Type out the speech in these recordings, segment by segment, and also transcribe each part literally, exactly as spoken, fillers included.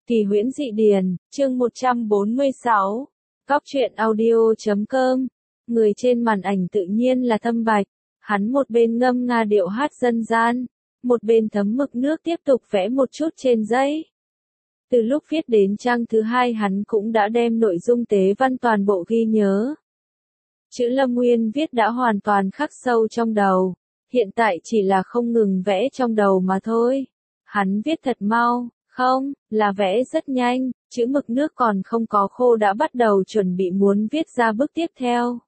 Kỳ huyễn dị điển, chương một trăm bốn mươi sáu. Cóc truyện audio chấm com. Người trên màn ảnh tự nhiên là Thâm Bạch. Hắn một bên ngâm nga điệu hát dân gian, một bên thấm mực nước tiếp tục vẽ một chút trên giấy. Từ lúc viết đến trang thứ hai hắn cũng đã đem nội dung tế văn toàn bộ ghi nhớ. Chữ Lâm Nguyên viết đã hoàn toàn khắc sâu trong đầu, hiện tại chỉ là không ngừng vẽ trong đầu mà thôi. Hắn viết thật mau, không, là vẽ rất nhanh, chữ mực nước còn không có khô đã bắt đầu chuẩn bị muốn viết ra bước tiếp theo.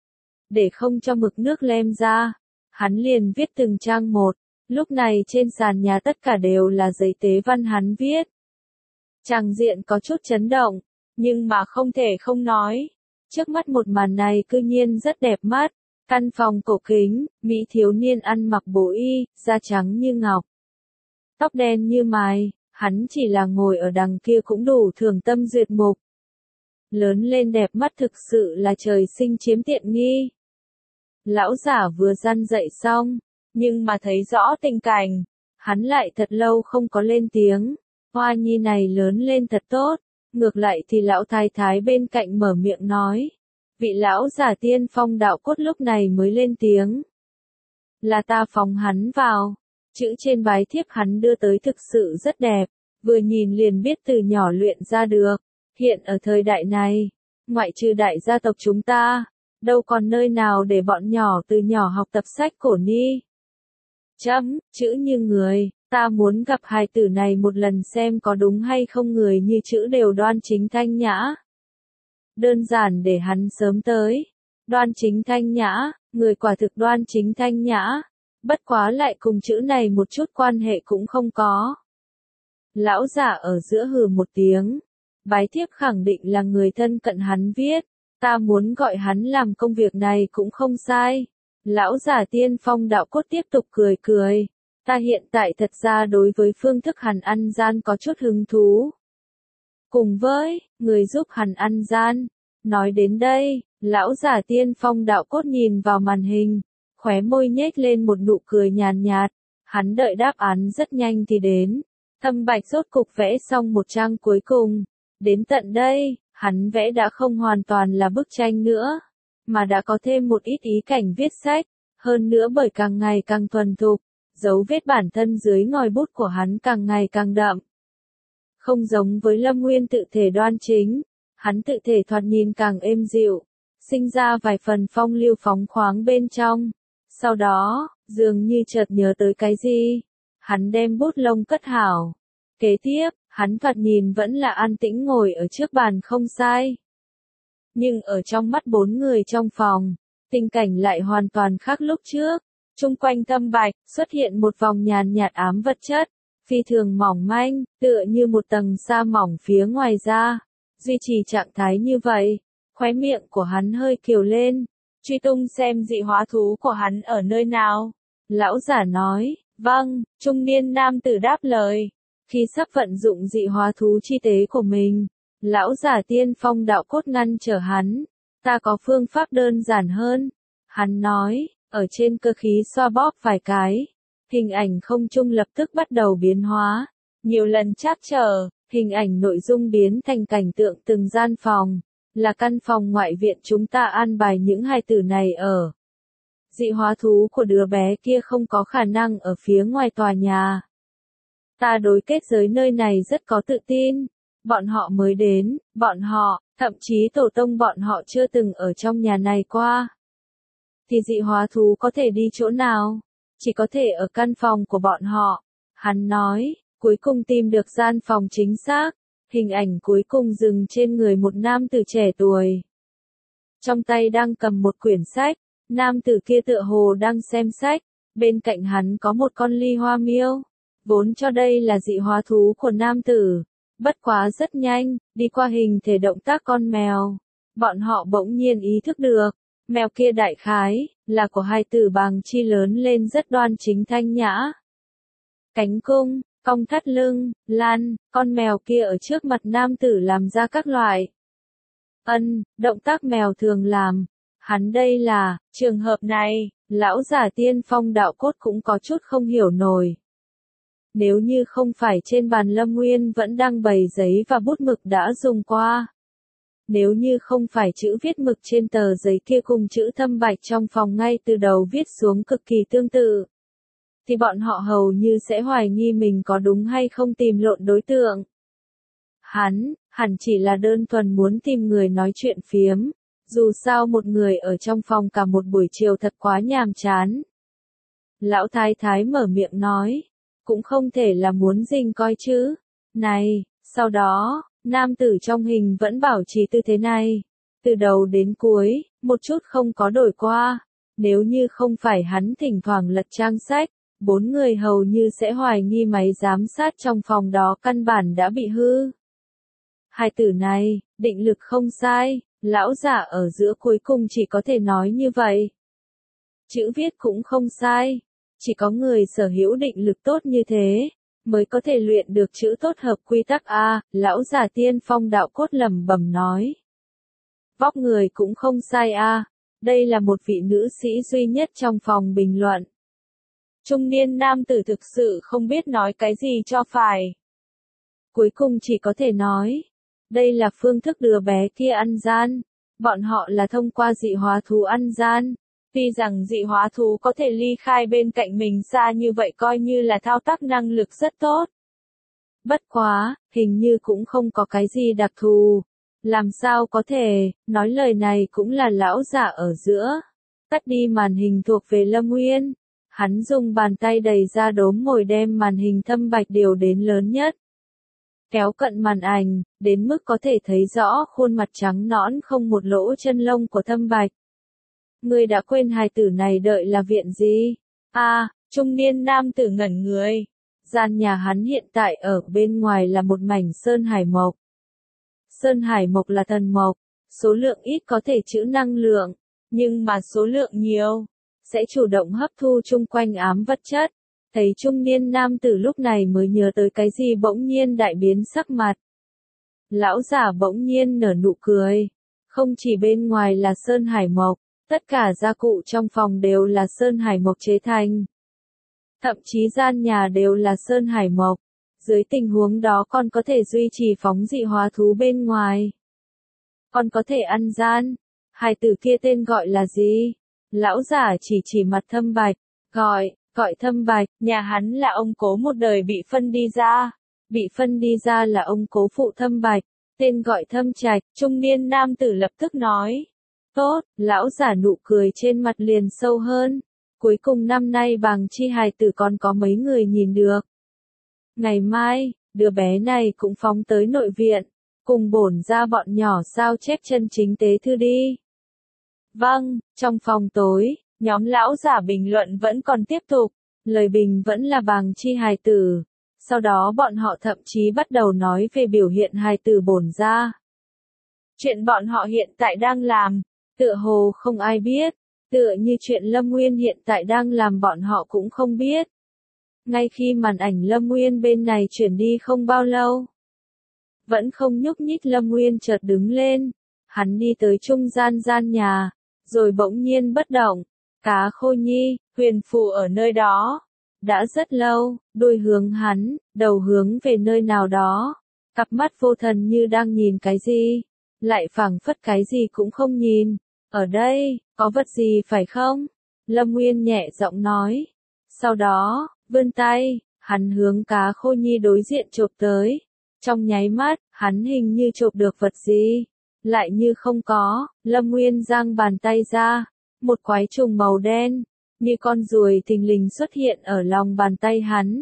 Để không cho mực nước lem ra, hắn liền viết từng trang một, lúc này trên sàn nhà tất cả đều là giấy tế văn hắn viết. Tràng diện có chút chấn động, nhưng mà không thể không nói. Trước mắt một màn này cư nhiên rất đẹp mắt, căn phòng cổ kính, mỹ thiếu niên ăn mặc bố y, da trắng như ngọc. Tóc đen như mài, hắn chỉ là ngồi ở đằng kia cũng đủ thường tâm duyệt mục. Lớn lên đẹp mắt thực sự là trời sinh chiếm tiện nghi. Lão giả vừa răn dậy xong, nhưng mà thấy rõ tình cảnh, hắn lại thật lâu không có lên tiếng. Hoa nhi này lớn lên thật tốt, ngược lại thì lão thái thái bên cạnh mở miệng nói. Vị lão giả tiên phong đạo cốt lúc này mới lên tiếng. Là ta phóng hắn vào. Chữ trên bái thiếp hắn đưa tới thực sự rất đẹp, vừa nhìn liền biết từ nhỏ luyện ra được. Hiện ở thời đại này, ngoại trừ đại gia tộc chúng ta, đâu còn nơi nào để bọn nhỏ từ nhỏ học tập sách cổ ni. Chấm, chữ như người, ta muốn gặp hài tử này một lần xem có đúng hay không người như chữ đều đoan chính thanh nhã. Đơn giản để hắn sớm tới. Đoan chính thanh nhã, người quả thực đoan chính thanh nhã. Bất quá lại cùng chữ này một chút quan hệ cũng không có. Lão giả ở giữa hừ một tiếng. Bái thiếp khẳng định là người thân cận hắn viết. Ta muốn gọi hắn làm công việc này cũng không sai. Lão giả tiên phong đạo cốt tiếp tục cười cười. Ta hiện tại thật ra đối với phương thức hắn ăn gian có chút hứng thú. Cùng với, người giúp hắn ăn gian. Nói đến đây, lão giả tiên phong đạo cốt nhìn vào màn hình. Khóe môi nhếch lên một nụ cười nhàn nhạt, hắn đợi đáp án rất nhanh thì đến. Thâm Bạch rốt cục vẽ xong một trang cuối cùng. Đến tận đây, hắn vẽ đã không hoàn toàn là bức tranh nữa, mà đã có thêm một ít ý cảnh viết sách. Hơn nữa bởi càng ngày càng thuần thục, dấu vết bản thân dưới ngòi bút của hắn càng ngày càng đậm. Không giống với Lâm Nguyên tự thể đoan chính, hắn tự thể thoạt nhìn càng êm dịu, sinh ra vài phần phong lưu phóng khoáng bên trong. Sau đó, dường như chợt nhớ tới cái gì, hắn đem bút lông cất hảo. Kế tiếp, hắn thoạt nhìn vẫn là an tĩnh ngồi ở trước bàn không sai. Nhưng ở trong mắt bốn người trong phòng, tình cảnh lại hoàn toàn khác lúc trước. Trung quanh Thâm Bạch, xuất hiện một vòng nhàn nhạt ám vật chất, phi thường mỏng manh, tựa như một tầng sa mỏng phía ngoài ra. Duy trì trạng thái như vậy, khóe miệng của hắn hơi kiều lên. Truy tung xem dị hóa thú của hắn ở nơi nào. Lão giả nói, vâng, trung niên nam tử đáp lời. Khi sắp vận dụng dị hóa thú chi tế của mình, lão giả tiên phong đạo cốt ngăn trở hắn. Ta có phương pháp đơn giản hơn. Hắn nói, ở trên cơ khí xoa bóp vài cái. Hình ảnh không trung lập tức bắt đầu biến hóa. Nhiều lần trắc trở, hình ảnh nội dung biến thành cảnh tượng từng gian phòng. Là căn phòng ngoại viện chúng ta an bài những hài tử này ở. Dị hóa thú của đứa bé kia không có khả năng ở phía ngoài tòa nhà. Ta đối kết giới nơi này rất có tự tin. Bọn họ mới đến, bọn họ, thậm chí tổ tông bọn họ chưa từng ở trong nhà này qua. Thì dị hóa thú có thể đi chỗ nào? Chỉ có thể ở căn phòng của bọn họ. Hắn nói, cuối cùng tìm được gian phòng chính xác. Hình ảnh cuối cùng dừng trên người một nam tử trẻ tuổi. Trong tay đang cầm một quyển sách, nam tử kia tựa hồ đang xem sách, bên cạnh hắn có một con ly hoa miêu. Vốn cho đây là dị hóa thú của nam tử, bất quá rất nhanh, đi qua hình thể động tác con mèo. Bọn họ bỗng nhiên ý thức được, mèo kia đại khái, là của hai tử bàng chi lớn lên rất đoan chính thanh nhã. Cánh cung, cong thắt lưng, lăn, con mèo kia ở trước mặt nam tử làm ra các loại ân, động tác mèo thường làm. Hắn đây là, trường hợp này, lão giả tiên phong đạo cốt cũng có chút không hiểu nổi. Nếu như không phải trên bàn Lâm Nguyên vẫn đang bày giấy và bút mực đã dùng qua. Nếu như không phải chữ viết mực trên tờ giấy kia cùng chữ thâm bạch trong phòng ngay từ đầu viết xuống cực kỳ tương tự, thì bọn họ hầu như sẽ hoài nghi mình có đúng hay không tìm lộn đối tượng. Hắn, hẳn chỉ là đơn thuần muốn tìm người nói chuyện phiếm, dù sao một người ở trong phòng cả một buổi chiều thật quá nhàm chán. Lão thái thái mở miệng nói, cũng không thể là muốn rình coi chứ. Này, sau đó, nam tử trong hình vẫn bảo trì tư thế này, từ đầu đến cuối, một chút không có đổi qua. Nếu như không phải hắn thỉnh thoảng lật trang sách, bốn người hầu như sẽ hoài nghi máy giám sát trong phòng đó căn bản đã bị hư. Hai tử này, định lực không sai, lão giả ở giữa cuối cùng chỉ có thể nói như vậy. Chữ viết cũng không sai, chỉ có người sở hữu định lực tốt như thế, mới có thể luyện được chữ tốt hợp quy tắc A, lão giả tiên phong đạo cốt lẩm bẩm nói. Vóc người cũng không sai A, đây là một vị nữ sĩ duy nhất trong phòng bình luận. Trung niên nam tử thực sự không biết nói cái gì cho phải. Cuối cùng chỉ có thể nói, đây là phương thức đưa bé kia ăn gian, bọn họ là thông qua dị hóa thú ăn gian. Tuy rằng dị hóa thú có thể ly khai bên cạnh mình xa như vậy coi như là thao tác năng lực rất tốt. Bất quá, hình như cũng không có cái gì đặc thù. Làm sao có thể, nói lời này cũng là lão giả ở giữa. Tắt đi màn hình thuộc về Lâm Nguyên. Hắn dùng bàn tay đẩy ra đốm mồi đem màn hình thâm bạch điều đến lớn nhất. Kéo cận màn ảnh, đến mức có thể thấy rõ khuôn mặt trắng nõn không một lỗ chân lông của thâm bạch. Ngươi đã quên hài tử này đợi là viện gì? A, à, trung niên nam tử ngẩn người. Gian nhà hắn hiện tại ở bên ngoài là một mảnh sơn hải mộc. Sơn hải mộc là thần mộc, số lượng ít có thể trữ năng lượng, nhưng mà số lượng nhiều, sẽ chủ động hấp thu chung quanh ám vật chất. Thấy trung niên nam tử lúc này mới nhớ tới cái gì bỗng nhiên đại biến sắc mặt. Lão giả bỗng nhiên nở nụ cười. Không chỉ bên ngoài là sơn hải mộc, tất cả gia cụ trong phòng đều là sơn hải mộc chế thành. Thậm chí gian nhà đều là sơn hải mộc. Dưới tình huống đó con có thể duy trì phóng dị hóa thú bên ngoài. Con có thể ăn gian. Hài tử kia tên gọi là gì? Lão giả chỉ chỉ mặt thâm bạch. Gọi, gọi thâm bạch, nhà hắn là ông cố một đời bị phân đi ra. Bị phân đi ra là ông cố phụ thâm bạch. Tên gọi thâm trạch, trung niên nam tử lập tức nói. Tốt, lão giả nụ cười trên mặt liền sâu hơn. Cuối cùng năm nay bàng chi hài tử còn có mấy người nhìn được. Ngày mai, đứa bé này cũng phóng tới nội viện, cùng bổn ra bọn nhỏ sao chép chân chính tế thư đi. Vâng, trong phòng tối, nhóm lão giả bình luận vẫn còn tiếp tục, lời bình vẫn là bàng chi hài tử. Sau đó bọn họ thậm chí bắt đầu nói về biểu hiện hài tử bổn ra. Chuyện bọn họ hiện tại đang làm, tựa hồ không ai biết, tựa như chuyện Lâm Nguyên hiện tại đang làm bọn họ cũng không biết. Ngay khi màn ảnh Lâm Nguyên bên này chuyển đi không bao lâu, vẫn không nhúc nhích Lâm Nguyên chợt đứng lên, hắn đi tới trung gian gian nhà, rồi bỗng nhiên bất động. Cá Khô Nhi, huyền phù ở nơi đó, đã rất lâu, đuôi hướng hắn, đầu hướng về nơi nào đó, cặp mắt vô thần như đang nhìn cái gì, lại phảng phất cái gì cũng không nhìn. Ở đây, có vật gì phải không? Lâm Nguyên nhẹ giọng nói. Sau đó, vươn tay, hắn hướng Cá Khô Nhi đối diện chộp tới. Trong nháy mắt, hắn hình như chộp được vật gì, lại như không có. Lâm Nguyên giang bàn tay ra, một quái trùng màu đen, như con ruồi thình lình xuất hiện ở lòng bàn tay hắn.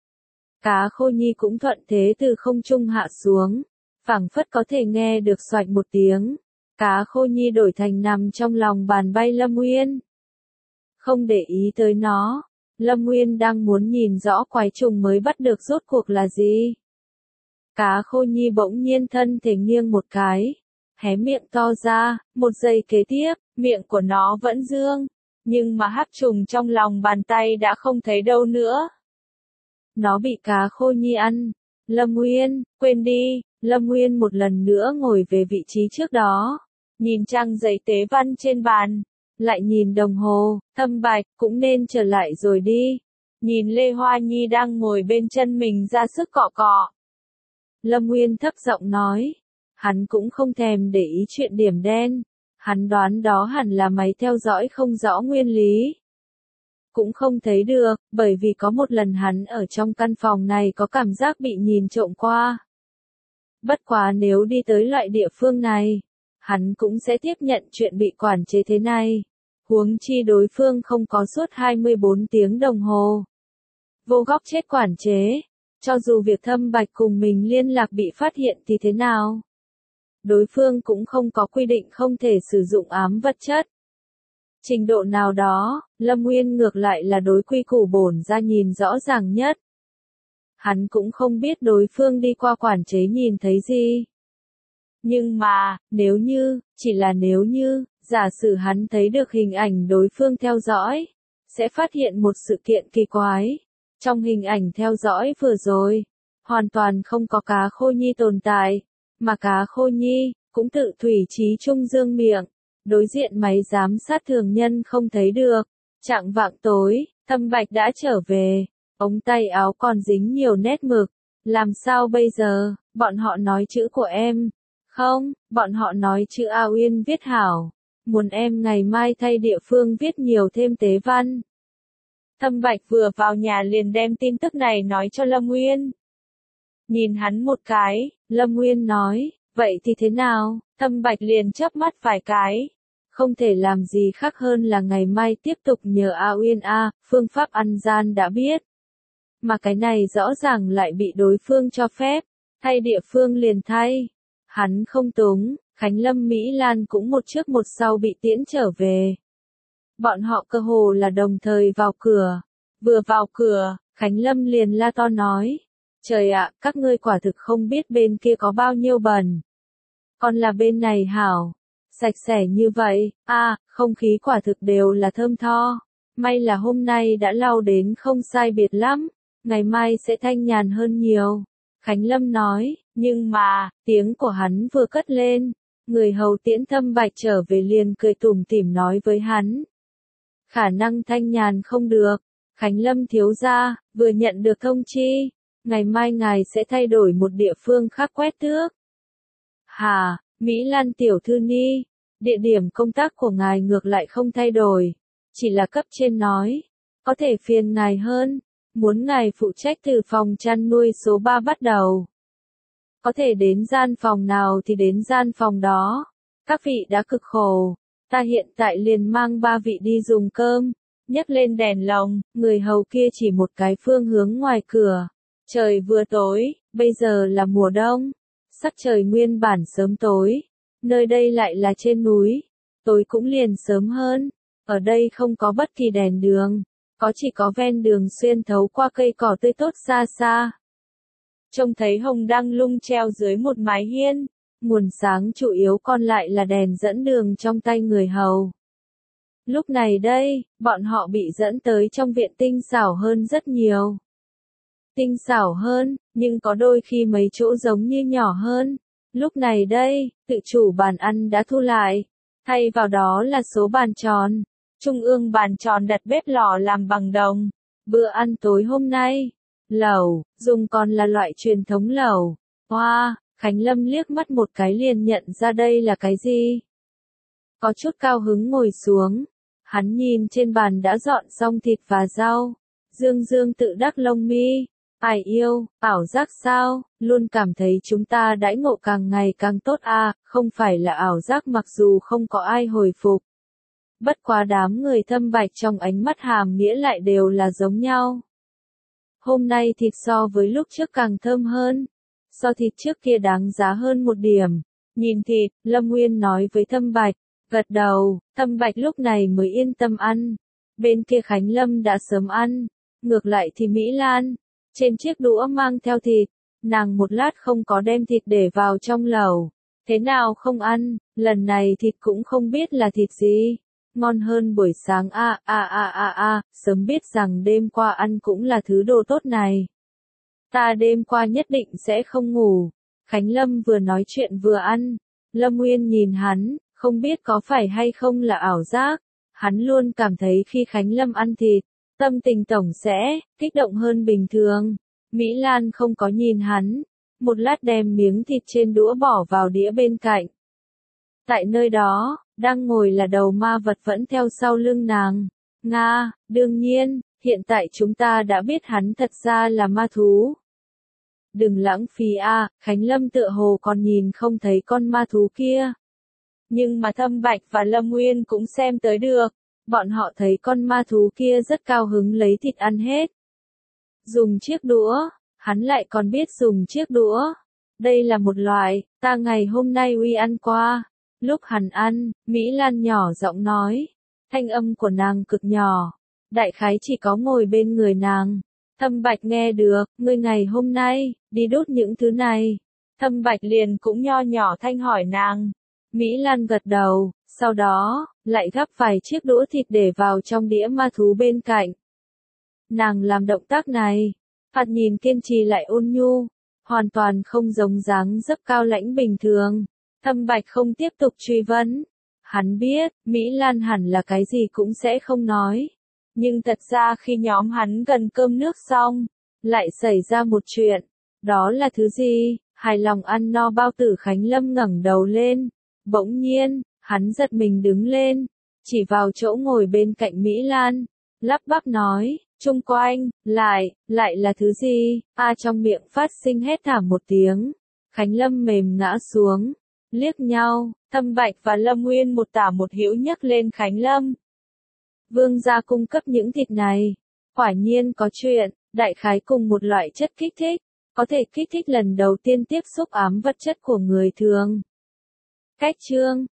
Cá Khô Nhi cũng thuận thế từ không trung hạ xuống, phảng phất có thể nghe được xoạch một tiếng. Cá Khô Nhi đổi thành nằm trong lòng bàn bay Lâm Nguyên. Không để ý tới nó, Lâm Nguyên đang muốn nhìn rõ quái trùng mới bắt được rốt cuộc là gì. Cá Khô Nhi bỗng nhiên thân thể nghiêng một cái, hé miệng to ra, một giây kế tiếp, miệng của nó vẫn dương, nhưng mà hắc trùng trong lòng bàn tay đã không thấy đâu nữa. Nó bị Cá Khô Nhi ăn. Lâm Nguyên, quên đi. Lâm Nguyên một lần nữa ngồi về vị trí trước đó, nhìn trang giấy tế văn trên bàn, lại nhìn đồng hồ. Thâm Bạch cũng nên trở lại rồi đi. nhìn Lê Hoa Nhi đang ngồi bên chân mình ra sức cọ cọ. Lâm Nguyên thấp giọng nói, hắn cũng không thèm để ý chuyện điểm đen, hắn đoán đó hẳn là máy theo dõi không rõ nguyên lý. Cũng không thấy được, bởi vì có một lần hắn ở trong căn phòng này có cảm giác bị nhìn trộm qua. Bất quá nếu đi tới loại địa phương này, hắn cũng sẽ tiếp nhận chuyện bị quản chế thế này. Huống chi đối phương không có suốt hai mươi bốn tiếng đồng hồ. Vô góc chết quản chế, cho dù việc Thâm Bạch cùng mình liên lạc bị phát hiện thì thế nào? Đối phương cũng không có quy định không thể sử dụng ám vật chất. Trình độ nào đó, Lâm Nguyên ngược lại là đối quy củ bổn ra nhìn rõ ràng nhất. Hắn cũng không biết đối phương đi qua quản chế nhìn thấy gì. Nhưng mà, nếu như, chỉ là nếu như, giả sử hắn thấy được hình ảnh đối phương theo dõi, sẽ phát hiện một sự kiện kỳ quái. Trong hình ảnh theo dõi vừa rồi, hoàn toàn không có cá Khô Nhi tồn tại, mà cá Khô Nhi cũng tự thủy chí trung dương miệng, đối diện máy giám sát thường nhân không thấy được. Chạng vạng tối, Thâm Bạch đã trở về, ống tay áo còn dính nhiều nét mực. Làm sao bây giờ, bọn họ nói chữ của em. Không, bọn họ nói chữ A Uyên viết hảo. Muốn em ngày mai thay địa phương viết nhiều thêm tế văn. Thâm Bạch vừa vào nhà liền đem tin tức này nói cho Lâm Nguyên. Nhìn hắn một cái, Lâm Nguyên nói, vậy thì thế nào? Thâm Bạch liền chớp mắt vài cái. Không thể làm gì khác hơn là ngày mai tiếp tục nhờ A Uyên A, phương pháp ăn gian đã biết. Mà cái này rõ ràng lại bị đối phương cho phép, thay địa phương liền thay. Hắn không túng, Khánh Lâm Mỹ Lan cũng một trước một sau bị tiễn trở về. Bọn họ cơ hồ là đồng thời vào cửa. Vừa vào cửa, Khánh Lâm liền la to nói. Trời ạ, các ngươi quả thực không biết bên kia có bao nhiêu bẩn. Còn là bên này hảo. Sạch sẽ như vậy, a à, không khí quả thực đều là thơm tho. May là hôm nay đã lau đến không sai biệt lắm. Ngày mai sẽ thanh nhàn hơn nhiều. Khánh Lâm nói, nhưng mà, tiếng của hắn vừa cất lên. Người hầu tiễn Thâm Bạch trở về liền cười tủm tỉm nói với hắn. Khả năng thanh nhàn không được. Khánh Lâm thiếu gia, vừa nhận được thông chi. Ngày mai ngài sẽ thay đổi một địa phương khác quét tước. Hà, Mỹ Lan tiểu thư ni, địa điểm công tác của ngài ngược lại không thay đổi. Chỉ là cấp trên nói, có thể phiền ngài hơn. Muốn ngài phụ trách từ phòng chăn nuôi số ba bắt đầu. Có thể đến gian phòng nào thì đến gian phòng đó. Các vị đã cực khổ. Ta hiện tại liền mang ba vị đi dùng cơm. Nhấc lên đèn lồng, người hầu kia chỉ một cái phương hướng ngoài cửa. Trời vừa tối, bây giờ là mùa đông. Sắc trời nguyên bản sớm tối. Nơi đây lại là trên núi. Tối cũng liền sớm hơn. Ở đây không có bất kỳ đèn đường. Có chỉ có ven đường xuyên thấu qua cây cỏ tươi tốt xa xa. Trông thấy hồng đăng lung treo dưới một mái hiên. Nguồn sáng chủ yếu còn lại là đèn dẫn đường trong tay người hầu. Lúc này đây, bọn họ bị dẫn tới trong viện tinh xảo hơn rất nhiều. Tinh xảo hơn, nhưng có đôi khi mấy chỗ giống như nhỏ hơn. Lúc này đây, tự chủ bàn ăn đã thu lại. Thay vào đó là số bàn tròn. Trung ương bàn tròn đặt bếp lò làm bằng đồng. Bữa ăn tối hôm nay, lẩu, dùng còn là loại truyền thống lẩu. Hoa, wow, Khánh Lâm liếc mắt một cái liền nhận ra đây là cái gì. Có chút cao hứng ngồi xuống. Hắn nhìn trên bàn đã dọn xong thịt và rau. Dương dương tự đắc lông mi. Ai yêu, ảo giác sao, luôn cảm thấy chúng ta đãi ngộ càng ngày càng tốt à, không phải là ảo giác mặc dù không có ai hồi phục. Bất quá đám người Thâm Bạch trong ánh mắt hàm nghĩa lại đều là giống nhau. Hôm nay thịt so với lúc trước càng thơm hơn. So thịt trước kia đáng giá hơn một điểm. Nhìn thịt, Lâm Nguyên nói với Thâm Bạch. Gật đầu, Thâm Bạch lúc này mới yên tâm ăn. Bên kia Khánh Lâm đã sớm ăn. Ngược lại thì Mỹ Lan. Trên chiếc đũa mang theo thịt. Nàng một lát không có đem thịt để vào trong lẩu. Thế nào không ăn, lần này thịt cũng không biết là thịt gì. Ngon hơn buổi sáng a a a a a, sớm biết rằng đêm qua ăn cũng là thứ đồ tốt này. Ta đêm qua nhất định sẽ không ngủ. Khánh Lâm vừa nói chuyện vừa ăn. Lâm Nguyên nhìn hắn, không biết có phải hay không là ảo giác. Hắn luôn cảm thấy khi Khánh Lâm ăn thịt, Tâm tình tổng sẽ kích động hơn bình thường. Mỹ Lan không có nhìn hắn, một lát đem miếng thịt trên đũa bỏ vào đĩa bên cạnh. Tại nơi đó, đang ngồi là đầu ma vật vẫn theo sau lưng nàng. Nga, đương nhiên, hiện tại chúng ta đã biết hắn thật ra là ma thú. Đừng lãng phí a, Khánh Lâm tựa hồ còn nhìn không thấy con ma thú kia. Nhưng mà Thâm Bạch và Lâm Nguyên cũng xem tới được, bọn họ thấy con ma thú kia rất cao hứng lấy thịt ăn hết. Dùng chiếc đũa, hắn lại còn biết dùng chiếc đũa. Đây là một loại, ta ngày hôm nay uy ăn qua. Lúc hắn ăn, Mỹ Lan nhỏ giọng nói, thanh âm của nàng cực nhỏ, đại khái chỉ có ngồi bên người nàng. Thâm Bạch nghe được, ngươi ngày hôm nay, đi đốt những thứ này. Thâm Bạch liền cũng nho nhỏ thanh hỏi nàng. Mỹ Lan gật đầu, sau đó, lại gắp vài chiếc đũa thịt để vào trong đĩa ma thú bên cạnh. Nàng làm động tác này, thoạt nhìn kiên trì lại ôn nhu, hoàn toàn không giống dáng dấp cao lãnh bình thường. Thâm Bạch không tiếp tục truy vấn. Hắn biết, Mỹ Lan hẳn là cái gì cũng sẽ không nói. Nhưng thật ra khi nhóm hắn gần cơm nước xong, lại xảy ra một chuyện. Đó là thứ gì? Hài lòng ăn no bao Tử Khánh Lâm ngẩng đầu lên. Bỗng nhiên, hắn giật mình đứng lên, chỉ vào chỗ ngồi bên cạnh Mỹ Lan, lắp bắp nói, chung quanh, lại, lại là thứ gì? A trong miệng phát sinh hét thảm một tiếng. Khánh Lâm mềm ngã xuống, liếc nhau, Thâm Bạch và Lâm Nguyên một tả một hữu nhấc lên Khánh Lâm. Vương gia cung cấp những thịt này, quả nhiên có chuyện, đại khái cùng một loại chất kích thích, có thể kích thích lần đầu tiên tiếp xúc ám vật chất của người thường. Cách chương